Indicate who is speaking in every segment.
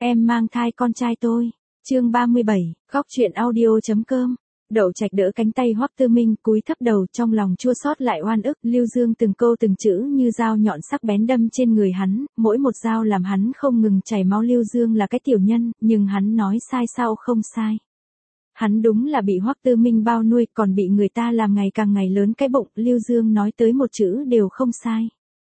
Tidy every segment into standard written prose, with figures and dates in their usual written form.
Speaker 1: Em mang thai con trai tôi. Chương 37, góc truyện audio.com. Đậu Trạch đỡ cánh tay Hoắc Tư Minh, cúi thấp đầu, trong lòng chua xót lại oan ức. Lưu Dương từng câu từng chữ như dao nhọn sắc bén đâm trên người hắn, mỗi một dao làm hắn không ngừng chảy máu. Lưu Dương là cái tiểu nhân, nhưng hắn nói sai sao không sai. Hắn đúng là bị Hoắc Tư Minh bao nuôi, còn bị người ta làm ngày càng ngày lớn cái bụng. Lưu Dương nói tới một chữ đều không sai.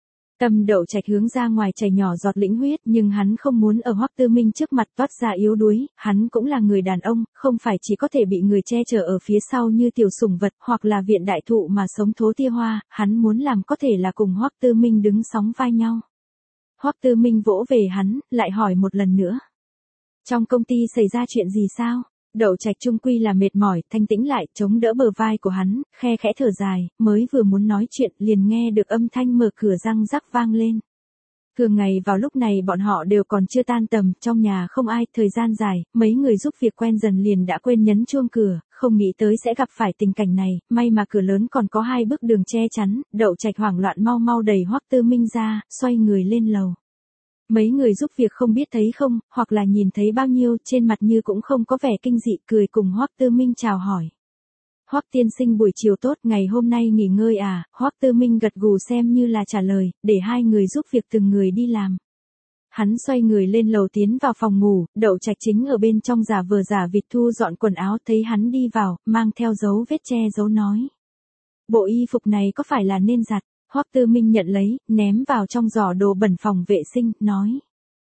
Speaker 1: Tâm Đậu Trạch hướng ra ngoài chảy nhỏ giọt lĩnh huyết, nhưng hắn không muốn ở Hoắc Tư Minh trước mặt toát ra yếu đuối. Hắn cũng là người đàn ông, không phải chỉ có thể bị người che chở ở phía sau như tiểu sủng vật hoặc là viện đại thụ mà sống thố tia hoa. Hắn muốn làm có thể là cùng Hoắc Tư Minh đứng sóng vai nhau. Hoắc Tư Minh vỗ về hắn, lại hỏi một lần nữa. Trong công ty xảy ra chuyện gì sao? Đậu Trạch trung quy là mệt mỏi, thanh tĩnh lại, chống đỡ bờ vai của hắn, khe khẽ thở dài, mới vừa muốn nói chuyện, liền nghe được âm thanh mở cửa răng rắc vang lên. Thường ngày vào lúc này bọn họ đều còn chưa tan tầm, trong nhà không ai, thời gian dài, mấy người giúp việc quen dần liền đã quên nhấn chuông cửa, không nghĩ tới sẽ gặp phải tình cảnh này, may mà cửa lớn còn có 2 bức đường che chắn. Đậu Trạch hoảng loạn mau mau đẩy Hoắc Tư Minh ra, xoay người lên lầu. Mấy người giúp việc không biết thấy không, hoặc là nhìn thấy bao nhiêu, trên mặt như cũng không có vẻ kinh dị, cười cùng Hoắc Tư Minh chào hỏi. Hoắc tiên sinh buổi chiều tốt, ngày hôm nay nghỉ ngơi à? Hoắc Tư Minh gật gù xem như là trả lời, để 2 người giúp việc từng người đi làm. Hắn xoay người lên lầu tiến vào phòng ngủ, Đậu Trạch chính ở bên trong giả vờ giả vịt thu dọn quần áo, thấy hắn đi vào, mang theo dấu vết che giấu nói. Bộ y phục này có phải là nên giặt? Hoắc Tư Minh nhận lấy, ném vào trong giỏ đồ bẩn phòng vệ sinh, nói.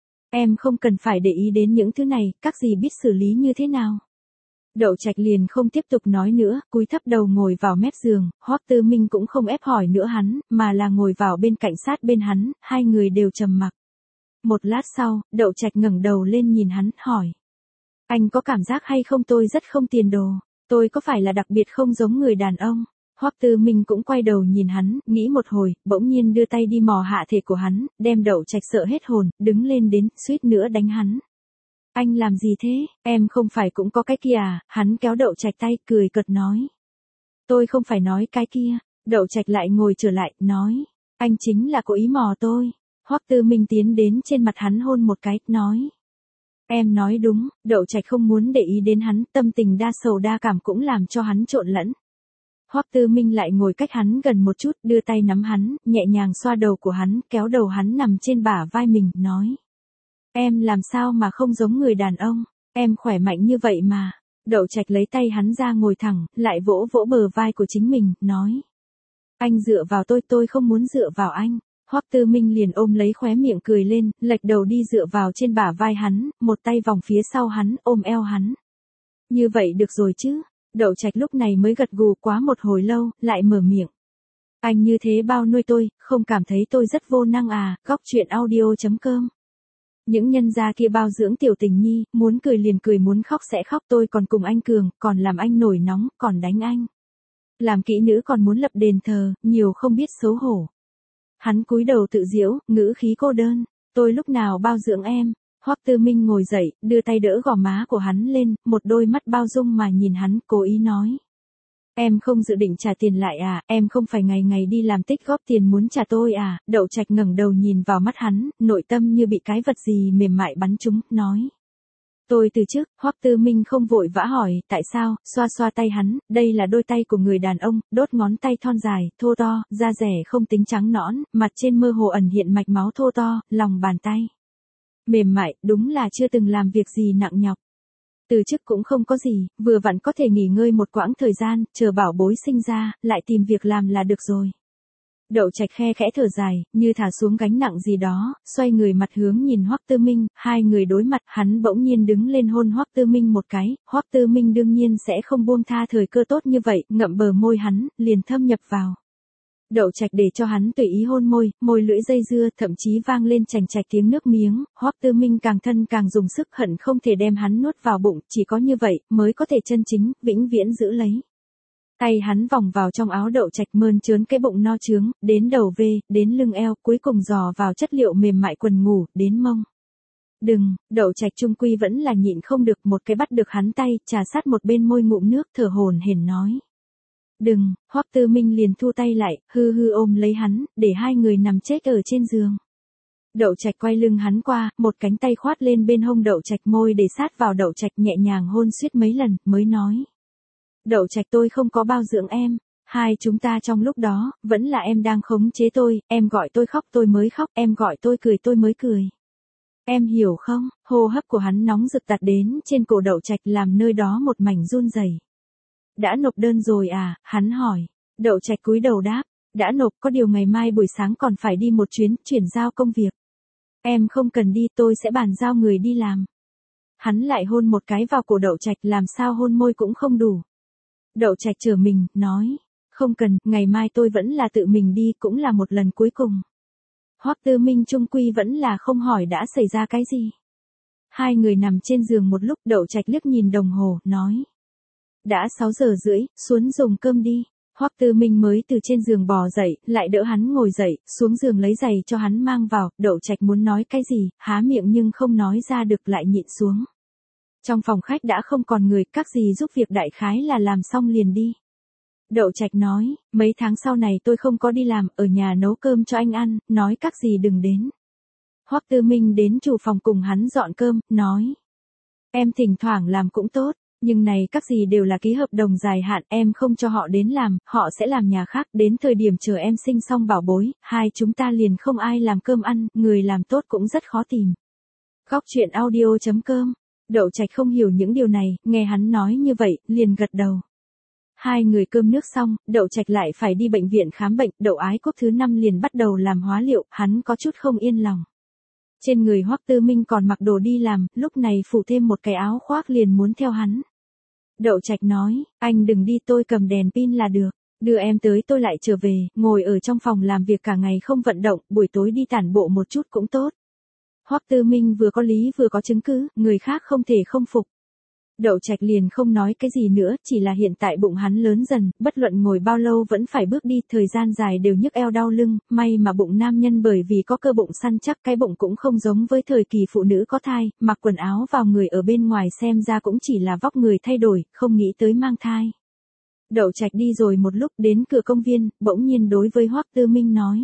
Speaker 1: Em không cần phải để ý đến những thứ này, các dì biết xử lý như thế nào. Đậu Trạch liền không tiếp tục nói nữa, cúi thấp đầu ngồi vào mép giường. Hoắc Tư Minh cũng không ép hỏi nữa hắn, mà là ngồi vào bên cạnh sát bên hắn, 2 người đều trầm mặc. Một lát sau, Đậu Trạch ngẩng đầu lên nhìn hắn, hỏi. Anh có cảm giác hay không tôi rất không tiền đồ, tôi có phải là đặc biệt không giống người đàn ông? Hoắc Tư Minh cũng quay đầu nhìn hắn, nghĩ một hồi, bỗng nhiên đưa tay đi mò hạ thể của hắn, đem Đậu Trạch sợ hết hồn, đứng lên đến, suýt nữa đánh hắn. Anh làm gì thế, em không phải cũng có cái kia à? Hắn kéo Đậu Trạch tay, cười cợt nói. Tôi không phải nói cái kia. Đậu Trạch lại ngồi trở lại, nói. Anh chính là cố ý mò tôi. Hoắc Tư Minh tiến đến trên mặt hắn hôn một cái, nói. Em nói đúng. Đậu Trạch không muốn để ý đến hắn, tâm tình đa sầu đa cảm cũng làm cho hắn trộn lẫn. Hoắc Tư Minh lại ngồi cách hắn gần một chút, đưa tay nắm hắn, nhẹ nhàng xoa đầu của hắn, kéo đầu hắn nằm trên bả vai mình, nói. Em làm sao mà không giống người đàn ông, em khỏe mạnh như vậy mà. Đậu Trạch lấy tay hắn ra ngồi thẳng, lại vỗ vỗ bờ vai của chính mình, nói. Anh dựa vào tôi không muốn dựa vào anh. Hoắc Tư Minh liền ôm lấy khóe miệng cười lên, lệch đầu đi dựa vào trên bả vai hắn, một tay vòng phía sau hắn, ôm eo hắn. Như vậy được rồi chứ. Đậu Trạch lúc này mới gật gù, quá một hồi lâu, lại mở miệng. Anh như thế bao nuôi tôi, không cảm thấy tôi rất vô năng à? Góc truyện audio.com. Những nhân gia kia bao dưỡng tiểu tình nhi, muốn cười liền cười, muốn khóc sẽ khóc, tôi còn cùng anh cường, còn làm anh nổi nóng, còn đánh anh. Làm kỹ nữ còn muốn lập đền thờ, nhiều không biết xấu hổ. Hắn cúi đầu tự giễu, ngữ khí cô đơn. Tôi lúc nào bao dưỡng em? Hoắc Tư Minh ngồi dậy, đưa tay đỡ gò má của hắn lên, một đôi mắt bao dung mà nhìn hắn, cố ý nói. Em không dự định trả tiền lại à? Em không phải ngày ngày đi làm tích góp tiền muốn trả tôi à? Đậu Trạch ngẩng đầu nhìn vào mắt hắn, nội tâm như bị cái vật gì mềm mại bắn trúng, nói. Tôi từ chức. Hoắc Tư Minh không vội vã hỏi, tại sao? Xoa xoa tay hắn, đây là đôi tay của người đàn ông, đốt ngón tay thon dài, thô to, da rẻ không tính trắng nõn, mặt trên mơ hồ ẩn hiện mạch máu thô to, lòng bàn tay. Mềm mại, đúng là chưa từng làm việc gì nặng nhọc. Từ chức cũng không có gì, vừa vặn có thể nghỉ ngơi một quãng thời gian, chờ bảo bối sinh ra, lại tìm việc làm là được rồi. Đậu Trạch khe khẽ thở dài, như thả xuống gánh nặng gì đó, xoay người mặt hướng nhìn Hoắc Tư Minh, 2 người đối mặt, hắn bỗng nhiên đứng lên hôn Hoắc Tư Minh một cái, Hoắc Tư Minh đương nhiên sẽ không buông tha thời cơ tốt như vậy, ngậm bờ môi hắn, liền thâm nhập vào. Đậu Trạch để cho hắn tùy ý hôn môi, môi lưỡi dây dưa, thậm chí vang lên chành chạch tiếng nước miếng. Hoắc Tư Minh càng thân càng dùng sức, hận không thể đem hắn nuốt vào bụng, chỉ có như vậy mới có thể chân chính, vĩnh viễn giữ lấy. Tay hắn vòng vào trong áo Đậu Trạch, mơn trớn cái bụng no trướng, đến đầu vê, đến lưng eo, cuối cùng dò vào chất liệu mềm mại quần ngủ, đến mông. Đừng, Đậu Trạch trung quy vẫn là nhịn không được, một cái bắt được hắn tay, trà sát một bên môi ngụm nước, thở hổn hển nói. Đừng. Hoắc Tư Minh liền thu tay lại, hư hư ôm lấy hắn, để 2 người nằm chết ở trên giường. Đậu Trạch quay lưng hắn qua, một cánh tay khoát lên bên hông Đậu Trạch, môi để sát vào Đậu Trạch, nhẹ nhàng hôn suýt mấy lần, mới nói. Đậu Trạch, tôi không có bao dưỡng em. Hai chúng ta trong lúc đó, vẫn là em đang khống chế tôi, em gọi tôi khóc tôi mới khóc, em gọi tôi cười tôi mới cười. Em hiểu không? Hô hấp của hắn nóng rực tạt đến trên cổ Đậu Trạch, làm nơi đó một mảnh run rẩy. Đã nộp đơn rồi à? Hắn hỏi. Đậu Trạch cúi đầu đáp. Đã nộp, có điều ngày mai buổi sáng còn phải đi một chuyến, chuyển giao công việc. Em không cần đi, tôi sẽ bàn giao người đi làm. Hắn lại hôn một cái vào cổ Đậu Trạch, làm sao hôn môi cũng không đủ. Đậu Trạch trở mình, nói. Không cần, ngày mai tôi vẫn là tự mình đi, cũng là một lần cuối cùng. Hoắc Tư Minh chung quy vẫn là không hỏi đã xảy ra cái gì. Hai người nằm trên giường một lúc, Đậu Trạch liếc nhìn đồng hồ, nói. Đã 6 giờ rưỡi, xuống dùng cơm đi. Hoắc Tư Minh mới từ trên giường bò dậy, lại đỡ hắn ngồi dậy, xuống giường lấy giày cho hắn mang vào. Đậu Trạch muốn nói cái gì, há miệng nhưng không nói ra được, lại nhịn xuống. Trong phòng khách đã không còn người, các gì giúp việc đại khái là làm xong liền đi. Đậu Trạch nói, mấy tháng sau này tôi không có đi làm, ở nhà nấu cơm cho anh ăn, nói các gì đừng đến. Hoắc Tư Minh đến chủ phòng cùng hắn dọn cơm, nói. Em thỉnh thoảng làm cũng tốt, nhưng này các gì đều là ký hợp đồng dài hạn, em không cho họ đến làm, họ sẽ làm nhà khác, đến thời điểm chờ em sinh xong bảo bối, hai chúng ta liền không ai làm cơm ăn, người làm tốt cũng rất khó tìm. Góc truyện audio.com. Đậu Trạch không hiểu những điều này, nghe hắn nói như vậy, liền gật đầu. Hai người cơm nước xong, Đậu Trạch lại phải đi bệnh viện khám bệnh, Đậu Ái Quốc thứ 5 liền bắt đầu làm hóa liệu, hắn có chút không yên lòng. Trên người Hoắc Tư Minh còn mặc đồ đi làm, lúc này phủ thêm một cái áo khoác liền muốn theo hắn. Đậu Trạch nói, anh đừng đi, tôi cầm đèn pin là được, đưa em tới tôi lại trở về, ngồi ở trong phòng làm việc cả ngày không vận động, buổi tối đi tản bộ một chút cũng tốt. Hoắc Tư Minh vừa có lý vừa có chứng cứ, người khác không thể không phục. Đậu Trạch liền không nói cái gì nữa, chỉ là hiện tại bụng hắn lớn dần, bất luận ngồi bao lâu vẫn phải bước đi, thời gian dài đều nhức eo đau lưng, may mà bụng nam nhân bởi vì có cơ bụng săn chắc, cái bụng cũng không giống với thời kỳ phụ nữ có thai, mặc quần áo vào người ở bên ngoài xem ra cũng chỉ là vóc người thay đổi, không nghĩ tới mang thai. Đậu Trạch đi rồi một lúc đến cửa công viên, bỗng nhiên đối với Hoắc Tư Minh nói.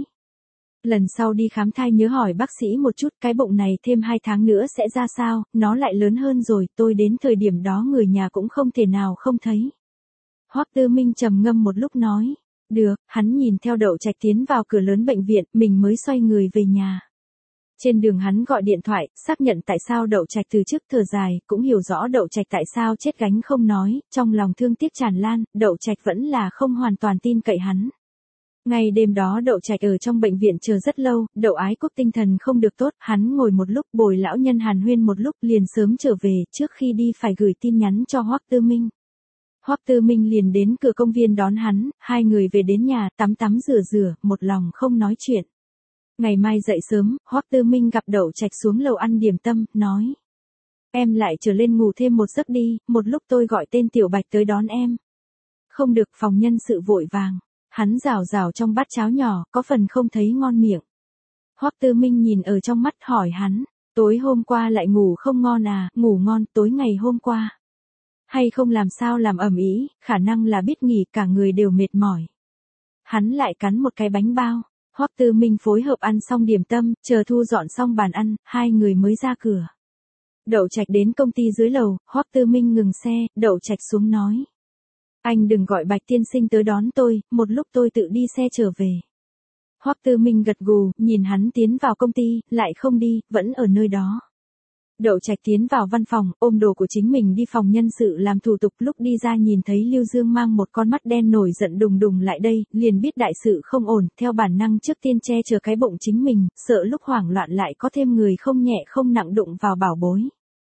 Speaker 1: Lần sau đi khám thai nhớ hỏi bác sĩ một chút, cái bụng này thêm 2 tháng nữa sẽ ra sao, nó lại lớn hơn rồi, tôi đến thời điểm đó người nhà cũng không thể nào không thấy. Hoắc Tư Minh trầm ngâm một lúc nói, được, hắn nhìn theo Đậu Trạch tiến vào cửa lớn bệnh viện, mình mới xoay người về nhà. Trên đường hắn gọi điện thoại, xác nhận tại sao Đậu Trạch từ chức, thở dài, cũng hiểu rõ Đậu Trạch tại sao chết gánh không nói, trong lòng thương tiếc tràn lan, Đậu Trạch vẫn là không hoàn toàn tin cậy hắn. Ngày đêm đó Đậu Trạch ở trong bệnh viện chờ rất lâu, Đậu Ái Quốc tinh thần không được tốt, hắn ngồi một lúc bồi lão nhân hàn huyên một lúc liền sớm trở về, trước khi đi phải gửi tin nhắn cho Hoắc Tư Minh. Hoắc Tư Minh liền đến cửa công viên đón hắn, hai người về đến nhà, tắm rửa, một lòng không nói chuyện. Ngày mai dậy sớm, Hoắc Tư Minh gặp Đậu Trạch xuống lầu ăn điểm tâm, nói. Em lại trở lên ngủ thêm một giấc đi, một lúc tôi gọi tên Tiểu Bạch tới đón em. Không được, phòng nhân sự vội vàng. Hắn rào trong bát cháo nhỏ, có phần không thấy ngon miệng. Hoắc Tư Minh nhìn ở trong mắt hỏi hắn, tối hôm qua lại ngủ không ngon à, ngủ ngon, tối ngày hôm qua. Hay không làm sao làm ầm ĩ, khả năng là biết nghỉ, cả người đều mệt mỏi. Hắn lại cắn một cái bánh bao, Hoắc Tư Minh phối hợp ăn xong điểm tâm, chờ thu dọn xong bàn ăn, hai người mới ra cửa. Đậu Trạch đến công ty dưới lầu, Hoắc Tư Minh ngừng xe, Đậu Trạch xuống nói. Anh đừng gọi Bạch tiên sinh tới đón tôi, một lúc tôi tự đi xe trở về. Hoắc Tư Minh gật gù, nhìn hắn tiến vào công ty, lại không đi, vẫn ở nơi đó. Đậu Trạch tiến vào văn phòng, ôm đồ của chính mình đi phòng nhân sự làm thủ tục, lúc đi ra nhìn thấy Lưu Dương mang một con mắt đen nổi giận đùng đùng lại đây, liền biết đại sự không ổn, theo bản năng trước tiên che chở cái bụng chính mình, sợ lúc hoảng loạn lại có thêm người không nhẹ không nặng đụng vào bảo bối.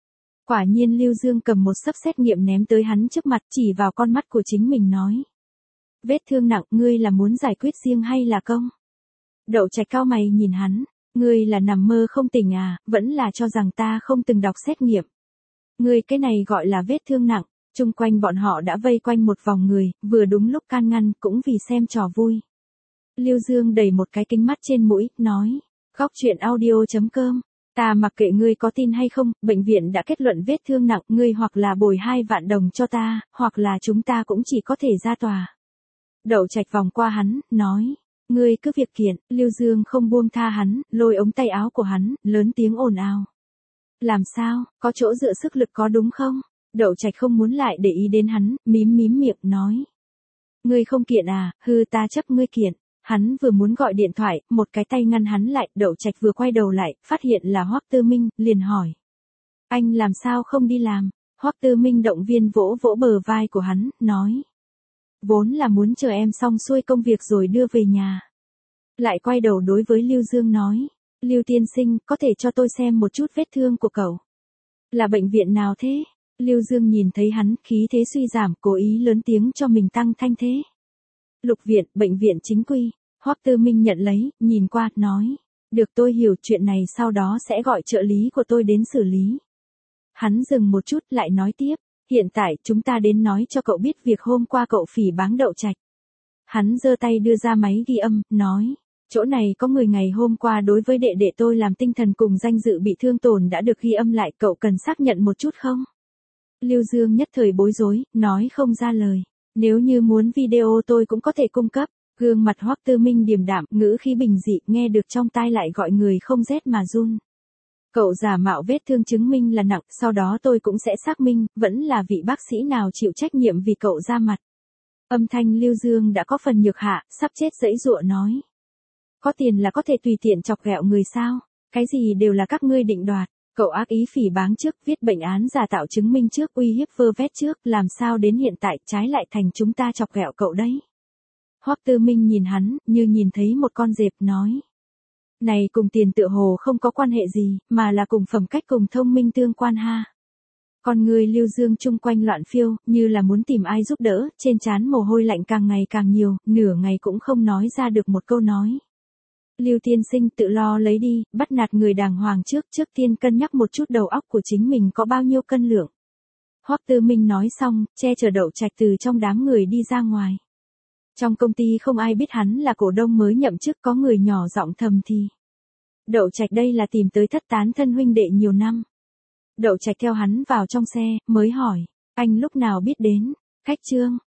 Speaker 1: Quả nhiên Lưu Dương cầm một xấp xét nghiệm ném tới hắn trước mặt, chỉ vào con mắt của chính mình nói. Vết thương nặng, ngươi là muốn giải quyết riêng hay là công? Đậu Trạch cao mày nhìn hắn, ngươi là nằm mơ không tỉnh à, vẫn là cho rằng ta không từng đọc xét nghiệm. Ngươi cái này gọi là vết thương nặng, chung quanh bọn họ đã vây quanh một vòng người, vừa đúng lúc can ngăn, cũng vì xem trò vui. Lưu Dương đẩy một cái kính mắt trên mũi, nói, góc truyện audio.com. Ta mặc kệ ngươi có tin hay không, bệnh viện đã kết luận vết thương nặng, ngươi hoặc là bồi 2 vạn đồng cho ta, hoặc là chúng ta cũng chỉ có thể ra tòa. Đậu Trạch vòng qua hắn, nói, Ngươi cứ việc kiện, Lưu Dương không buông tha hắn, lôi ống tay áo của hắn, lớn tiếng ồn ào. Làm sao, có chỗ dựa sức lực có đúng không? Đậu Trạch không muốn lại để ý đến hắn, mím miệng, nói. Ngươi không kiện à, hư ta chấp ngươi kiện. Hắn vừa muốn gọi điện thoại, một cái tay ngăn hắn lại, Đậu Trạch vừa quay đầu lại, phát hiện là Hoắc Tư Minh, liền hỏi. Anh làm sao không đi làm? Hoắc Tư Minh động viên vỗ vỗ bờ vai của hắn, nói. Vốn là muốn chờ em xong xuôi công việc rồi đưa về nhà. Lại quay đầu đối với Lưu Dương nói. Lưu tiên sinh, có thể cho tôi xem một chút vết thương của cậu. Là bệnh viện nào thế? Lưu Dương nhìn thấy hắn, khí thế suy giảm, cố ý lớn tiếng cho mình tăng thanh thế. Lục viện, bệnh viện chính quy. Hoắc Tư Minh nhận lấy, nhìn qua, nói. Được, tôi hiểu, chuyện này sau đó sẽ gọi trợ lý của tôi đến xử lý. Hắn dừng một chút, lại nói tiếp. Hiện tại, chúng ta đến nói cho cậu biết việc hôm qua cậu phỉ báng Đậu Trạch. Hắn giơ tay đưa ra máy ghi âm, nói. Chỗ này có người ngày hôm qua đối với đệ đệ tôi làm tinh thần cùng danh dự bị thương tổn đã được ghi âm lại, cậu cần xác nhận một chút không? Lưu Dương nhất thời bối rối, nói không ra lời. Nếu như muốn video tôi cũng có thể cung cấp. Gương mặt Hoắc Tư Minh điềm đạm, ngữ khí bình dị, nghe được trong tai lại gọi người không rét mà run. Cậu giả mạo vết thương chứng minh là nặng, sau đó tôi cũng sẽ xác minh, vẫn là vị bác sĩ nào chịu trách nhiệm vì cậu ra mặt. Âm thanh Lưu Dương đã có phần nhược hạ, sắp chết giãy giụa nói. Có tiền là có thể tùy tiện chọc ghẹo người sao? Cái gì đều là các ngươi định đoạt. Cậu ác ý phỉ báng trước, viết bệnh án giả tạo chứng minh trước, uy hiếp vơ vét trước, làm sao đến hiện tại trái lại thành chúng ta chọc ghẹo cậu đấy. Hoắc Tư Minh nhìn hắn, như nhìn thấy một con dẹp, nói. Này cùng tiền tựa hồ không có quan hệ gì, mà là cùng phẩm cách cùng thông minh tương quan ha. Con người Lưu Dương chung quanh loạn phiêu, như là muốn tìm ai giúp đỡ, trên trán mồ hôi lạnh càng ngày càng nhiều, nửa ngày cũng không nói ra được một câu nói. Lưu tiên sinh tự lo lấy đi, bắt nạt người đàng hoàng trước tiên cân nhắc một chút đầu óc của chính mình có bao nhiêu cân lượng. Hoắc Tư Minh nói xong, che chở Đậu Trạch từ trong đám người đi ra ngoài. Trong công ty không ai biết hắn là cổ đông mới nhậm chức, có người nhỏ giọng thầm thì. Đậu Trạch đây là tìm tới thất tán thân huynh đệ nhiều năm. Đậu Trạch theo hắn vào trong xe, mới hỏi, anh lúc nào biết đến, Khách Trương,